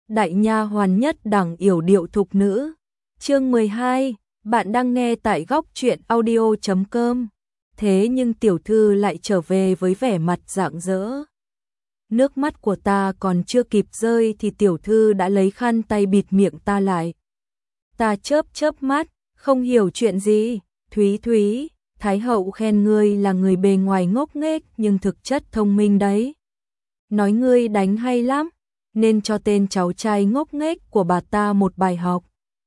Đại nha hoàn nhất đẳng yểu điệu thục nữ. Chương 12, bạn đang nghe tại góc truyện audio.com. Thế nhưng tiểu thư lại trở về với vẻ mặt rạng rỡ. Nước mắt của ta còn chưa kịp rơi thì tiểu thư đã lấy khăn tay bịt miệng ta lại. Ta chớp chớp mắt, không hiểu chuyện gì. Thúy Thúy, Thái hậu khen ngươi là người bề ngoài ngốc nghếch nhưng thực chất thông minh đấy. Nói ngươi đánh hay lắm, nên cho tên cháu trai ngốc nghếch của bà ta một bài học.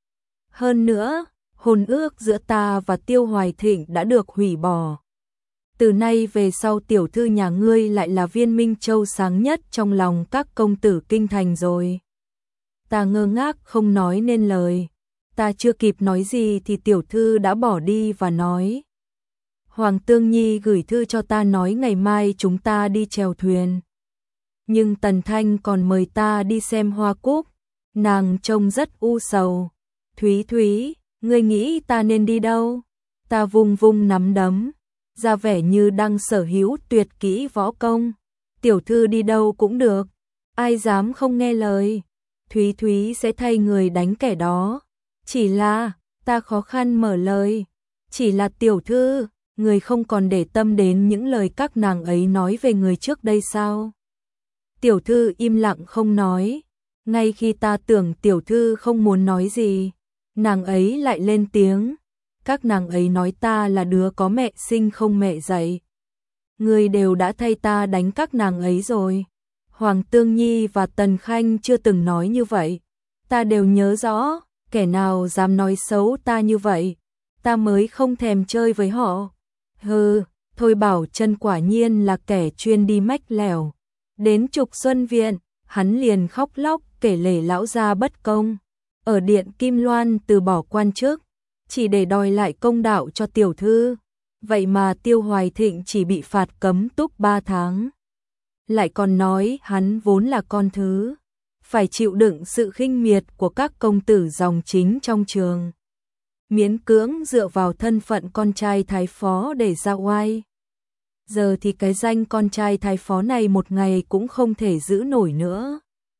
Hơn nữa, hôn ước giữa ta và Tiêu Hoài Thịnh đã được hủy bỏ. Từ nay về sau tiểu thư nhà ngươi lại là viên minh châu sáng nhất trong lòng các công tử kinh thành rồi. Ta ngơ ngác không nói nên lời. Ta chưa kịp nói gì thì tiểu thư đã bỏ đi và nói: Hoàng Tương Nhi gửi thư cho ta nói ngày mai chúng ta đi chèo thuyền. Nhưng Tần Thanh còn mời ta đi xem hoa cúc. Nàng trông rất u sầu. Thúy Thúy, ngươi nghĩ ta nên đi đâu? Ta vung vung nắm đấm, ra vẻ như đang sở hữu tuyệt kỹ võ công. Tiểu thư đi đâu cũng được, ai dám không nghe lời. Thúy Thúy sẽ thay người đánh kẻ đó. Chỉ là, ta khó khăn mở lời. Chỉ là tiểu thư, người không còn để tâm đến những lời các nàng ấy nói về người trước đây sao? Tiểu thư im lặng không nói. Ngay khi ta tưởng tiểu thư không muốn nói gì, nàng ấy lại lên tiếng. Các nàng ấy nói ta là đứa có mẹ sinh không mẹ dạy. Người đều đã thay ta đánh các nàng ấy rồi. Hoàng Tương Nhi và Tần Khanh chưa từng nói như vậy. Ta đều nhớ rõ, kẻ nào dám nói xấu ta như vậy, ta mới không thèm chơi với họ. Hừ, Thôi Bảo Chân quả nhiên là kẻ chuyên đi mách lẻo. Đến Trục Xuân Viện, hắn liền khóc lóc kể lể lão gia bất công. Ở Điện Kim Loan từ bỏ quan chức, chỉ để đòi lại công đạo cho tiểu thư. Vậy mà Tiêu Hoài Thịnh chỉ bị phạt cấm túc 3 tháng. Lại còn nói hắn vốn là con thứ, phải chịu đựng sự khinh miệt của các công tử dòng chính trong trường. Miễn cưỡng dựa vào thân phận con trai thái phó để ra oai. Giờ thì cái danh con trai thái phó này một ngày cũng không thể giữ nổi nữa.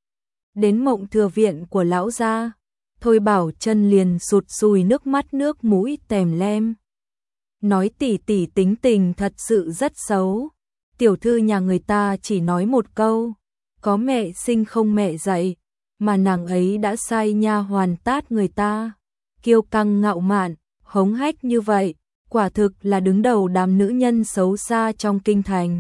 Đến Mộng Thừa Viện của lão gia, Thôi Bảo Chân liền sụt sùi nước mắt nước mũi tèm lem. Nói tỷ tỷ tính tình thật sự rất xấu. Tiểu thư nhà người ta chỉ nói một câu, có mẹ sinh không mẹ dạy, mà nàng ấy đã sai nha hoàn tát người ta. Kiêu căng ngạo mạn, hống hách như vậy, quả thực là đứng đầu đám nữ nhân xấu xa trong kinh thành.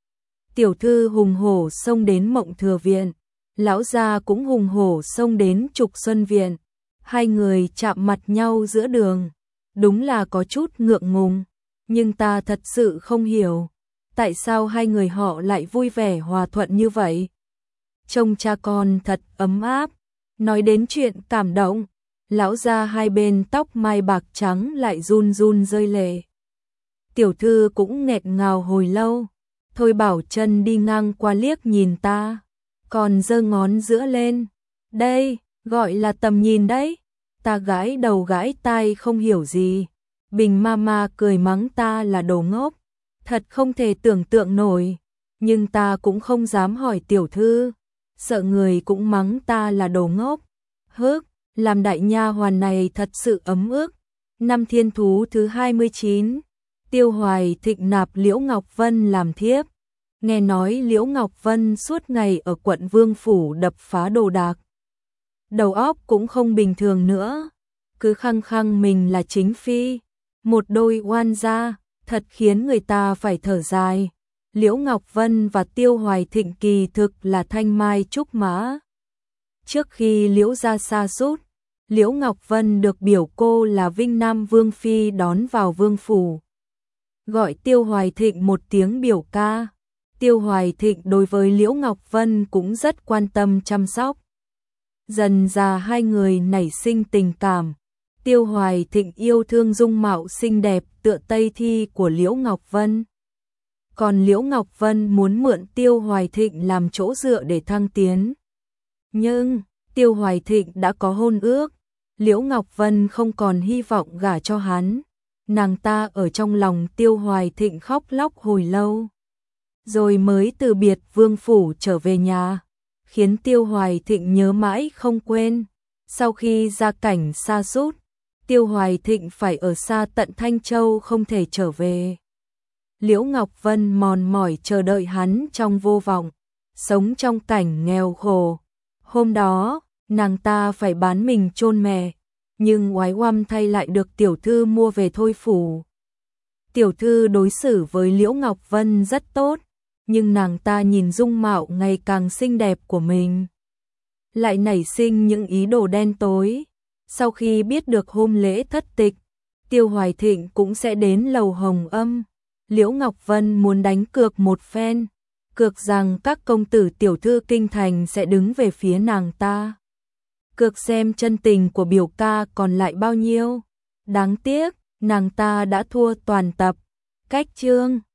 Tiểu thư hùng hổ xông đến Mộng Thừa Viện, lão gia cũng hùng hổ xông đến Trục Xuân Viện. Hai người chạm mặt nhau giữa đường, đúng là có chút ngượng ngùng, nhưng ta thật sự không hiểu, tại sao hai người họ lại vui vẻ hòa thuận như vậy. Trông cha con thật ấm áp. Nói đến chuyện cảm động, lão gia hai bên tóc mai bạc trắng lại run run rơi lệ. Tiểu thư cũng nghẹn ngào hồi lâu. Thôi Bảo Chân đi ngang qua liếc nhìn ta, còn giơ ngón giữa lên. Đây, gọi là tầm nhìn đấy. Ta gãi đầu gãi tai không hiểu gì. Bình Mama cười mắng ta là đồ ngốc. Thật không thể tưởng tượng nổi. Nhưng ta cũng không dám hỏi tiểu thư, sợ người cũng mắng ta là đồ ngốc. Hức, làm đại nha hoàn này thật sự ấm ức. Năm Thiên Thú thứ 29, Tiêu Hoài Thịnh nạp Liễu Ngọc Vân làm thiếp. Nghe nói Liễu Ngọc Vân suốt ngày ở quận Vương Phủ đập phá đồ đạc. Đầu óc cũng không bình thường nữa, cứ khăng khăng mình là chính phi. Một đôi oan gia, thật khiến người ta phải thở dài. Liễu Ngọc Vân và Tiêu Hoài Thịnh kỳ thực là thanh mai trúc mã. Trước khi Liễu gia sa sút, Liễu Ngọc Vân được biểu cô là Vinh Nam Vương Phi đón vào vương phủ. Gọi Tiêu Hoài Thịnh một tiếng biểu ca. Tiêu Hoài Thịnh đối với Liễu Ngọc Vân cũng rất quan tâm chăm sóc. Dần dà hai người nảy sinh tình cảm. Tiêu Hoài Thịnh yêu thương dung mạo xinh đẹp tựa Tây Thi của Liễu Ngọc Vân. Còn Liễu Ngọc Vân muốn mượn Tiêu Hoài Thịnh làm chỗ dựa để thăng tiến. Nhưng, Tiêu Hoài Thịnh đã có hôn ước. Liễu Ngọc Vân không còn hy vọng gả cho hắn. Nàng ta ở trong lòng Tiêu Hoài Thịnh khóc lóc hồi lâu. Rồi mới từ biệt vương phủ trở về nhà. khiến Tiêu Hoài Thịnh nhớ mãi không quên. Sau khi gia cảnh sa sút, Tiêu Hoài Thịnh phải ở xa tận Thanh Châu không thể trở về. Liễu Ngọc Vân mòn mỏi chờ đợi hắn trong vô vọng, sống trong cảnh nghèo khổ. Hôm đó, nàng ta phải bán mình chôn mẹ, nhưng oái oăm thay lại được tiểu thư mua về thôi phủ. Tiểu thư đối xử với Liễu Ngọc Vân rất tốt, nhưng nàng ta nhìn dung mạo ngày càng xinh đẹp của mình, lại nảy sinh những ý đồ đen tối. Sau khi biết được hôm lễ thất tịch, Tiêu Hoài Thịnh cũng sẽ đến lầu Hồng Âm, Liễu Ngọc Vân muốn đánh cược một phen, cược rằng các công tử tiểu thư kinh thành sẽ đứng về phía nàng ta. Cược xem chân tình của biểu ca còn lại bao nhiêu. Đáng tiếc, nàng ta đã thua toàn tập. Cách chương